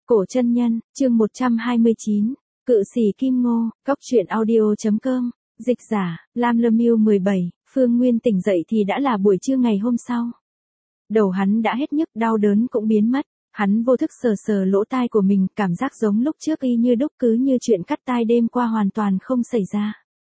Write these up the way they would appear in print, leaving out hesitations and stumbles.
Cổ chân nhân, chương 129, Cự sĩ Kim Ngô, Cóc truyện audio.com, dịch giả, Lam Lâm Miêu 17, Phương Nguyên tỉnh dậy thì đã là buổi trưa ngày hôm sau. Đầu hắn đã hết nhức, đau đớn cũng biến mất, hắn vô thức sờ sờ lỗ tai của mình, cảm giác giống lúc trước y như đúc, cứ như chuyện cắt tai đêm qua hoàn toàn không xảy ra.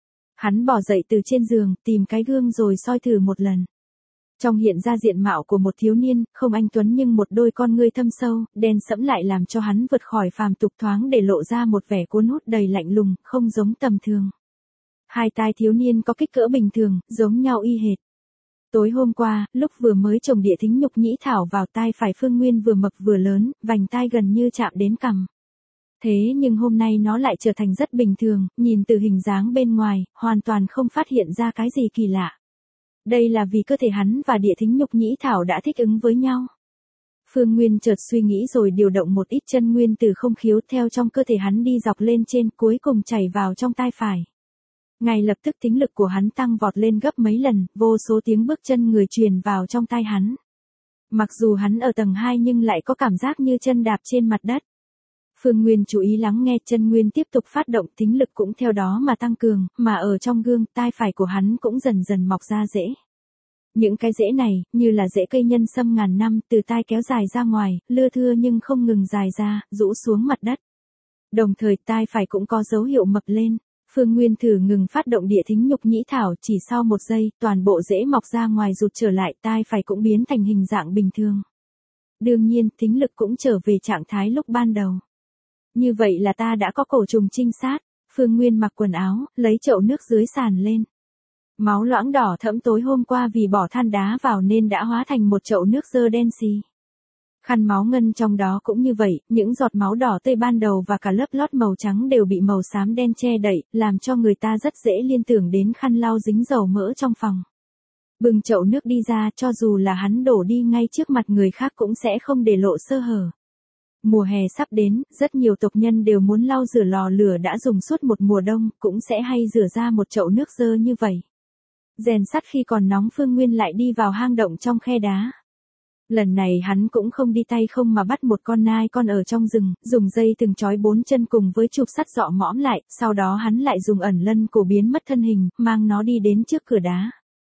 Hắn bò dậy từ trên giường, tìm cái gương rồi soi thử một lần. Trong hiện ra diện mạo của một thiếu niên, không anh tuấn nhưng một đôi con ngươi thâm sâu, đen sẫm lại làm cho hắn vượt khỏi phàm tục thoáng để lộ ra một vẻ cuốn hút đầy lạnh lùng, không giống tầm thường. Hai tai thiếu niên có kích cỡ bình thường, giống nhau y hệt. Tối hôm qua, lúc vừa mới trồng địa thính nhục nhĩ thảo vào tai phải Phương Nguyên vừa mập vừa lớn, vành tai gần như chạm đến cằm. Thế nhưng hôm nay nó lại trở thành rất bình thường, nhìn từ hình dáng bên ngoài, hoàn toàn không phát hiện ra cái gì kỳ lạ. Đây là vì cơ thể hắn và địa thính nhục nhĩ thảo đã thích ứng với nhau. Phương Nguyên chợt suy nghĩ rồi điều động một ít chân nguyên từ không khiếu theo trong cơ thể hắn đi dọc lên trên, cuối cùng chảy vào trong tai phải. Ngay lập tức thính lực của hắn tăng vọt lên gấp mấy lần, vô số tiếng bước chân người truyền vào trong tai hắn. Mặc dù hắn ở tầng 2 nhưng lại có cảm giác như chân đạp trên mặt đất. Phương Nguyên chú ý lắng nghe, chân nguyên tiếp tục phát động, thính lực cũng theo đó mà tăng cường, mà ở trong gương, tai phải của hắn cũng dần dần mọc ra rễ. Những cái rễ này, như là rễ cây nhân sâm ngàn năm, từ tai kéo dài ra ngoài, lưa thưa nhưng không ngừng dài ra, rũ xuống mặt đất. Đồng thời tai phải cũng có dấu hiệu mập lên. Phương Nguyên thử ngừng phát động địa thính nhục nhĩ thảo, chỉ sau một giây, toàn bộ rễ mọc ra ngoài rụt trở lại, tai phải cũng biến thành hình dạng bình thường. Đương nhiên, thính lực cũng trở về trạng thái lúc ban đầu. Như vậy là ta đã có cổ trùng trinh sát. Phương Nguyên mặc quần áo, lấy chậu nước dưới sàn lên. Máu loãng đỏ thẫm tối hôm qua vì bỏ than đá vào nên đã hóa thành một chậu nước dơ đen xì. Khăn máu ngân trong đó cũng như vậy, những giọt máu đỏ tươi ban đầu và cả lớp lót màu trắng đều bị màu xám đen che đậy, làm cho người ta rất dễ liên tưởng đến khăn lau dính dầu mỡ trong phòng. Bưng chậu nước đi ra, cho dù là hắn đổ đi ngay trước mặt người khác cũng sẽ không để lộ sơ hở. Mùa hè sắp đến, rất nhiều tộc nhân đều muốn lau rửa lò lửa đã dùng suốt một mùa đông, cũng sẽ hay rửa ra một chậu nước dơ như vậy. Rèn sắt khi còn nóng, Phương Nguyên lại đi vào hang động trong khe đá. Lần này hắn cũng không đi tay không mà bắt một con nai con ở trong rừng, dùng dây thừng trói 4 chân cùng với chụp sắt dọ mõm lại, sau đó hắn lại dùng ẩn lân cổ biến mất thân hình, mang nó đi đến trước cửa đá.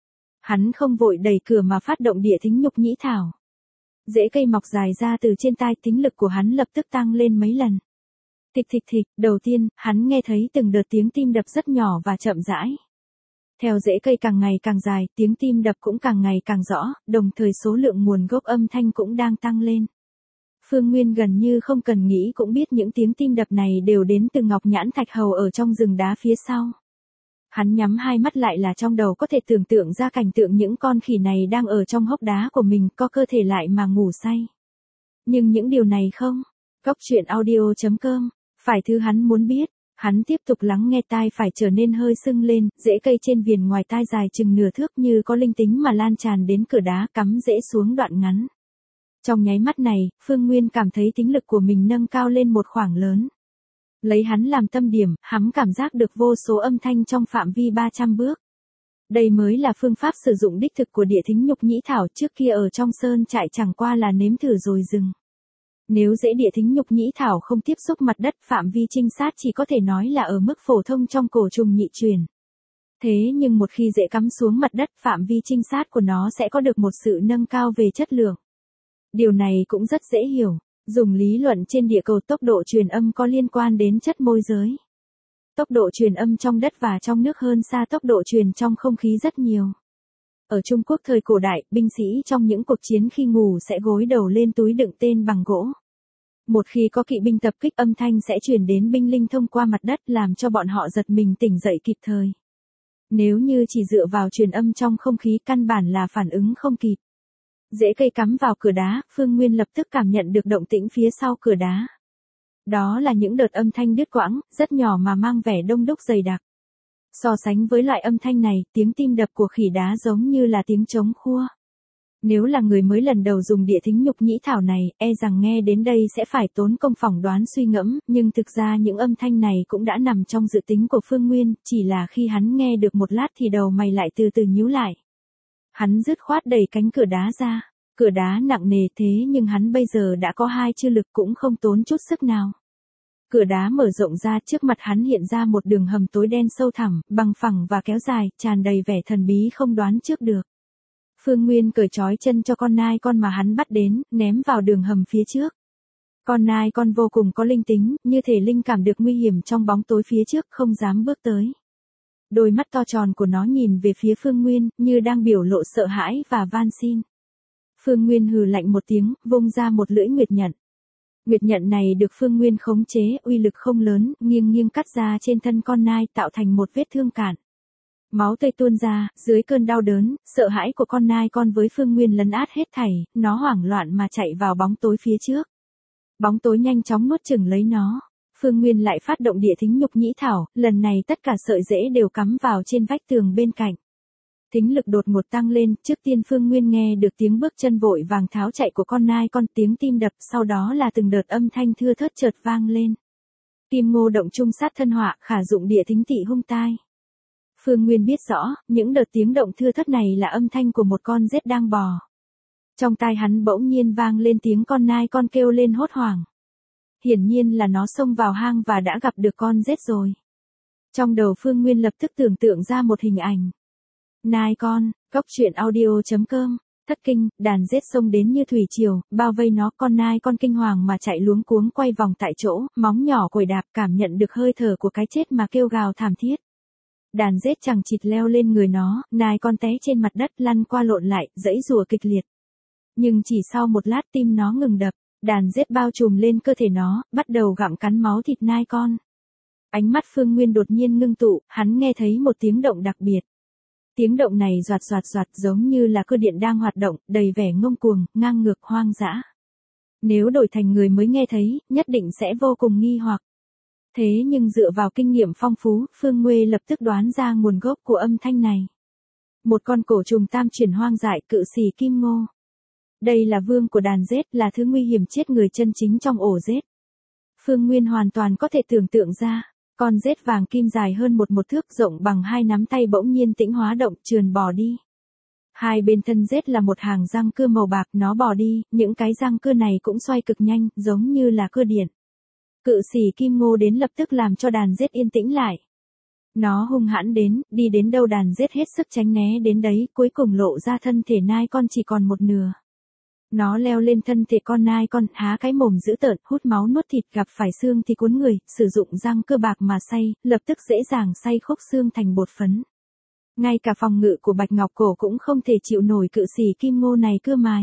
Hắn không vội đẩy cửa mà phát động địa thính nhục nhĩ thảo. Rễ cây mọc dài ra từ trên tai, thính lực của hắn lập tức tăng lên mấy lần. Thịch thịch thịch, đầu tiên, hắn nghe thấy từng đợt tiếng tim đập rất nhỏ và chậm rãi. Theo rễ cây càng ngày càng dài, tiếng tim đập cũng càng ngày càng rõ, đồng thời số lượng nguồn gốc âm thanh cũng đang tăng lên. Phương Nguyên gần như không cần nghĩ cũng biết những tiếng tim đập này đều đến từ Ngọc Nhãn Thạch Hầu ở trong rừng đá phía sau. Hắn nhắm hai mắt lại là trong đầu có thể tưởng tượng ra cảnh tượng những con khỉ này đang ở trong hốc đá của mình, có cơ thể lại mà ngủ say. Nhưng những điều này không. Cóc truyện audio.com, phải thứ hắn muốn biết. Hắn tiếp tục lắng nghe, tai phải trở nên hơi sưng lên, rễ cây trên viền ngoài tai dài chừng nửa thước như có linh tính mà lan tràn đến cửa đá, cắm rễ xuống đoạn ngắn. Trong nháy mắt này, Phương Nguyên cảm thấy thính lực của mình nâng cao lên một khoảng lớn. Lấy hắn làm tâm điểm, hắn cảm giác được vô số âm thanh trong phạm vi 300 bước. Đây mới là phương pháp sử dụng đích thực của địa thính nhục nhĩ thảo, trước kia ở trong sơn trại chẳng qua là nếm thử rồi dừng. Nếu rễ địa thính nhục nhĩ thảo không tiếp xúc mặt đất, phạm vi trinh sát chỉ có thể nói là ở mức phổ thông trong cổ trùng nhị truyền. Thế nhưng một khi rễ cắm xuống mặt đất, phạm vi trinh sát của nó sẽ có được một sự nâng cao về chất lượng. Điều này cũng rất dễ hiểu. Dùng lý luận trên địa cầu, tốc độ truyền âm có liên quan đến chất môi giới. Tốc độ truyền âm trong đất và trong nước hơn xa tốc độ truyền trong không khí rất nhiều. Ở Trung Quốc thời cổ đại, binh sĩ trong những cuộc chiến khi ngủ sẽ gối đầu lên túi đựng tên bằng gỗ. Một khi có kỵ binh tập kích, âm thanh sẽ truyền đến binh lính thông qua mặt đất, làm cho bọn họ giật mình tỉnh dậy kịp thời. Nếu như chỉ dựa vào truyền âm trong không khí, căn bản là phản ứng không kịp. Rễ cây cắm vào cửa đá, Phương Nguyên lập tức cảm nhận được động tĩnh phía sau cửa đá. Đó là những đợt âm thanh đứt quãng, rất nhỏ mà mang vẻ đông đúc dày đặc. So sánh với loại âm thanh này, tiếng tim đập của khỉ đá giống như là tiếng trống khua. Nếu là người mới lần đầu dùng địa thính nhục nhĩ thảo này, e rằng nghe đến đây sẽ phải tốn công phỏng đoán suy ngẫm, nhưng thực ra những âm thanh này cũng đã nằm trong dự tính của Phương Nguyên, chỉ là khi hắn nghe được một lát thì đầu mày lại từ từ nhíu lại. Hắn dứt khoát đẩy cánh cửa đá ra. Cửa đá nặng nề thế nhưng hắn bây giờ đã có hai chư lực cũng không tốn chút sức nào. Cửa đá mở rộng ra, trước mặt hắn hiện ra một đường hầm tối đen sâu thẳm, bằng phẳng và kéo dài, tràn đầy vẻ thần bí không đoán trước được. Phương Nguyên cởi trói chân cho con nai con mà hắn bắt đến, ném vào đường hầm phía trước. Con nai con vô cùng có linh tính, như thể linh cảm được nguy hiểm trong bóng tối phía trước, không dám bước tới. Đôi mắt to tròn của nó nhìn về phía Phương Nguyên, như đang biểu lộ sợ hãi và van xin. Phương Nguyên hừ lạnh một tiếng, vung ra một lưỡi nguyệt nhận. Nguyệt nhận này được Phương Nguyên khống chế, uy lực không lớn, nghiêng nghiêng cắt ra trên thân con nai, tạo thành một vết thương cạn. Máu tươi tuôn ra, dưới cơn đau đớn, sợ hãi của con nai con với Phương Nguyên lấn át hết thảy, nó hoảng loạn mà chạy vào bóng tối phía trước. Bóng tối nhanh chóng nuốt chửng lấy nó. Phương Nguyên lại phát động địa thính nhục nhĩ thảo, lần này tất cả sợi rễ đều cắm vào trên vách tường bên cạnh. Thính lực đột ngột tăng lên, trước tiên Phương Nguyên nghe được tiếng bước chân vội vàng tháo chạy của con nai con, tiếng tim đập, sau đó là từng đợt âm thanh thưa thớt chợt vang lên. Kim Ngô động trung sát thân họa, khả dụng địa thính tị hung tai. Phương Nguyên biết rõ, những đợt tiếng động thưa thớt này là âm thanh của một con rết đang bò. Trong tai hắn bỗng nhiên vang lên tiếng con nai con kêu lên hốt hoảng. Hiển nhiên là nó xông vào hang và đã gặp được con rết rồi. Trong đầu Phương Nguyên lập tức tưởng tượng ra một hình ảnh. Nai con, cốc truyện audio.com, thất kinh, đàn rết xông đến như thủy triều, bao vây nó, con nai con kinh hoàng mà chạy luống cuống quay vòng tại chỗ, móng nhỏ quẩy đạp, cảm nhận được hơi thở của cái chết mà kêu gào thảm thiết. Đàn rết chằng chịt leo lên người nó, nai con té trên mặt đất lăn qua lộn lại, giãy giụa kịch liệt. Nhưng chỉ sau một lát tim nó ngừng đập, đàn rết bao trùm lên cơ thể nó, bắt đầu gặm cắn máu thịt nai con. Ánh mắt Phương Nguyên đột nhiên ngưng tụ, hắn nghe thấy một tiếng động đặc biệt. Tiếng động này doạt doạt doạt giống như là cơ điện đang hoạt động, đầy vẻ ngông cuồng, ngang ngược, hoang dã. Nếu đổi thành người mới nghe thấy, nhất định sẽ vô cùng nghi hoặc. Thế nhưng dựa vào kinh nghiệm phong phú, Phương Nguyên lập tức đoán ra nguồn gốc của âm thanh này. Một con cổ trùng tam chuyển hoang dại, cự xỉ kim ngô. Đây là vương của đàn rết, là thứ nguy hiểm chết người chân chính trong ổ rết. Phương Nguyên hoàn toàn có thể tưởng tượng ra, con rết vàng kim dài hơn một thước, rộng bằng 2 nắm tay bỗng nhiên tĩnh hóa động, trườn bò đi. Hai bên thân rết là một hàng răng cưa màu bạc, nó bò đi, những cái răng cưa này cũng xoay cực nhanh, giống như là cưa điện. Cự xỉ kim ngô đến lập tức làm cho đàn rết yên tĩnh lại. Nó hung hãn đến, đi đến đâu đàn rết hết sức tránh né đến đấy, cuối cùng lộ ra thân thể nai con chỉ còn một nửa. Nó leo lên thân thể con nai con, há cái mồm dữ tợn, hút máu nuốt thịt, gặp phải xương thì cuốn người, sử dụng răng cưa bạc mà xay, lập tức dễ dàng xay khúc xương thành bột phấn. Ngay cả phòng ngự của Bạch Ngọc Cổ cũng không thể chịu nổi cự xỉ kim ngô này cưa mài.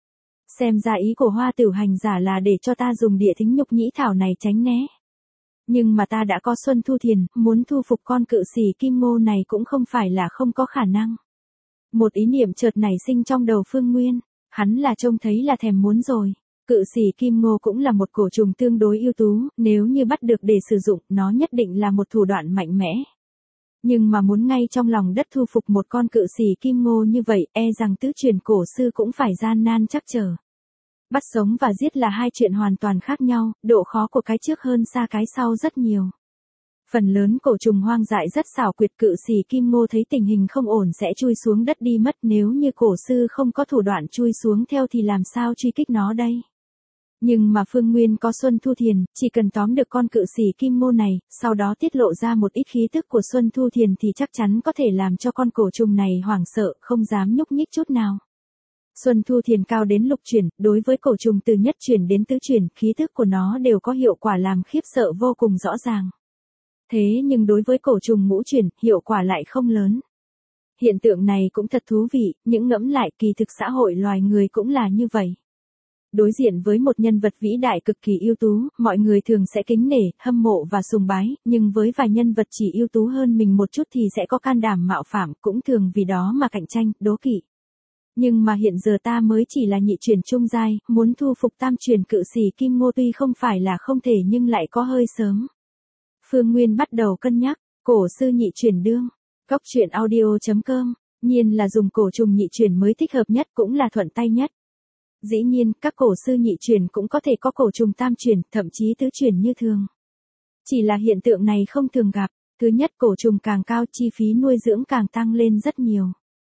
Xem ra ý của Hoa Tử hành giả là để cho ta dùng địa thính nhục nhĩ thảo này tránh né. Nhưng mà ta đã có Xuân Thu Thiền, muốn thu phục con cự xỉ kim ngô này cũng không phải là không có khả năng. Một ý niệm chợt nảy sinh trong đầu Phương Nguyên. Hắn là trông thấy là thèm muốn rồi. Cự xỉ kim ngô cũng là một cổ trùng tương đối ưu tú, nếu như bắt được để sử dụng, nó nhất định là một thủ đoạn mạnh mẽ. Nhưng mà muốn ngay trong lòng đất thu phục một con cự xỉ kim ngô như vậy, e rằng tứ truyền cổ sư cũng phải gian nan chắc trở. Bắt sống và giết là hai chuyện hoàn toàn khác nhau, độ khó của cái trước hơn xa cái sau rất nhiều. Phần lớn cổ trùng hoang dại rất xảo quyệt, cự xỉ kim ngô thấy tình hình không ổn sẽ chui xuống đất đi mất, nếu như cổ sư không có thủ đoạn chui xuống theo thì làm sao truy kích nó đây. Nhưng mà Phương Nguyên có Xuân Thu Thiền, chỉ cần tóm được con cự xỉ kim ngô này, sau đó tiết lộ ra một ít khí tức của Xuân Thu Thiền thì chắc chắn có thể làm cho con cổ trùng này hoảng sợ, không dám nhúc nhích chút nào. Xuân Thu Thiền cao đến lục chuyển, đối với cổ trùng từ nhất chuyển đến tứ chuyển, khí tức của nó đều có hiệu quả làm khiếp sợ vô cùng rõ ràng. Thế nhưng đối với cổ trùng ngũ chuyển, hiệu quả lại không lớn. Hiện tượng này cũng thật thú vị, những ngẫm lại kỳ thực xã hội loài người cũng là như vậy. Đối diện với một nhân vật vĩ đại cực kỳ ưu tú, mọi người thường sẽ kính nể, hâm mộ và sùng bái, nhưng với vài nhân vật chỉ ưu tú hơn mình một chút thì sẽ có can đảm mạo phạm, cũng thường vì đó mà cạnh tranh, đố kỵ. Nhưng mà hiện giờ ta mới chỉ là nhị chuyển trung giai, muốn thu phục tam chuyển cự xỉ kim ngô tuy không phải là không thể nhưng lại có hơi sớm. Phương Nguyên bắt đầu cân nhắc, cổ sư nhị chuyển đương, cốc truyện audio.com, nhiên là dùng cổ trùng nhị chuyển mới thích hợp nhất cũng là thuận tay nhất. Dĩ nhiên, các cổ sư nhị chuyển cũng có thể có cổ trùng tam chuyển, thậm chí tứ chuyển như thường. Chỉ là hiện tượng này không thường gặp, thứ nhất cổ trùng càng cao chi phí nuôi dưỡng càng tăng lên rất nhiều.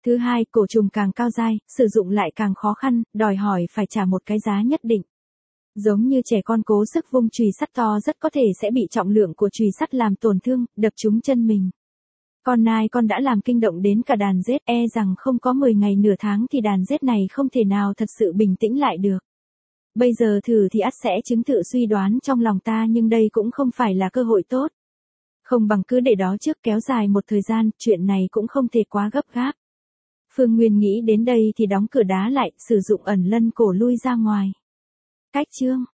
Thứ hai, cổ trùng càng cao dai, sử dụng lại càng khó khăn, đòi hỏi phải trả một cái giá nhất định. Giống như trẻ con cố sức vung chùy sắt to rất có thể sẽ bị trọng lượng của chùy sắt làm tổn thương, đập trúng chân mình. Con nai con đã làm kinh động đến cả đàn rết, rằng không có 10 ngày nửa tháng thì đàn rết này không thể nào thật sự bình tĩnh lại được. Bây giờ thử thì ắt sẽ chứng thự suy đoán trong lòng ta, nhưng đây cũng không phải là cơ hội tốt. Không bằng cứ để đó trước, kéo dài một thời gian, chuyện này cũng không thể quá gấp gáp. Phương Nguyên nghĩ đến đây thì đóng cửa đá lại, sử dụng ẩn lân cổ lui ra ngoài. Cách chương